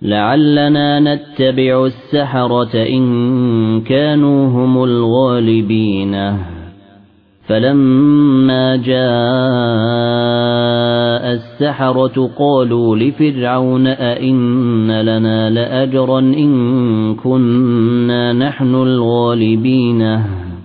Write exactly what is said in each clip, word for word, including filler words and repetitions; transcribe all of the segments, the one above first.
لعلنا نتبع السحرة إن كانوا هم الغالبين فلما جاء السحرة قالوا لفرعون أئن لنا لأجرا إن كنا نحن الغالبين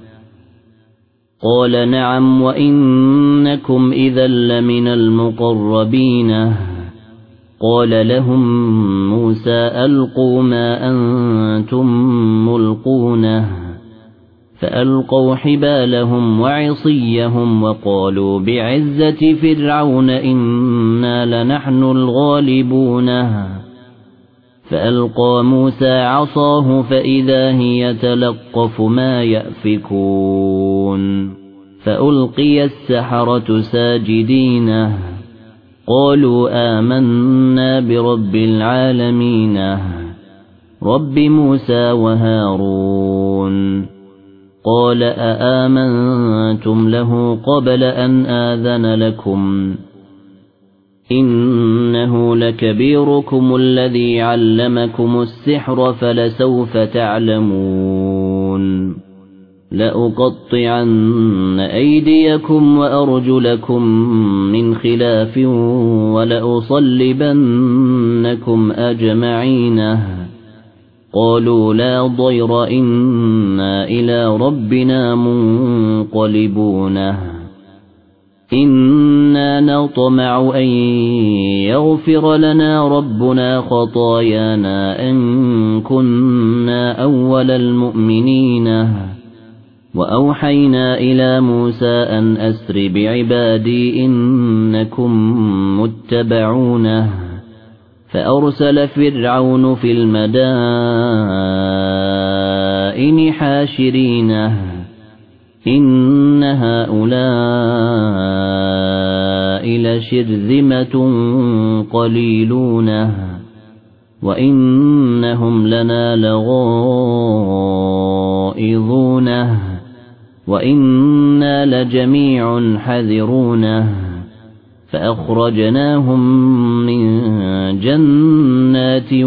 قال نعم وإنكم إذا لمن المقربين قال لهم موسى ألقوا ما أنتم ملقون فألقوا حبالهم وعصيهم وقالوا بعزة فرعون إنا لنحن الغالبون فألقى موسى عصاه فإذا هي تلقف ما يأفكون فألقي السحرة ساجدين قالوا آمنا برب العالمين رب موسى وهارون قال أآمنتم له قبل أن آذن لكم إنه لكبيركم الذي علمكم السحر فلسوف تعلمون لأقطعن أيديكم وأرجلكم من خلاف ولأصلبنكم أجمعين قالوا لا ضير إنا إلى ربنا منقلبون إنا نطمع أن يغفر لنا ربنا خطايانا أن كنا أول المؤمنين وأوحينا إلى موسى أن أسر بعبادي إنكم متبعون فأرسل فرعون في المدائن حاشرين إن هؤلاء لشرذمة قليلون وإنهم لنا لغائظون وإنا لجميع حذرون فأخرجناهم من جنات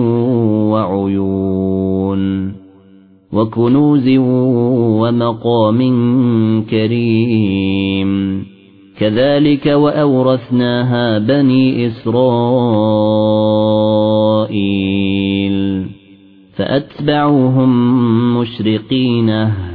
وعيون وكنوز ومقام كريم كذلك وأورثناها بني إسرائيل فأتبعوهم مشرقين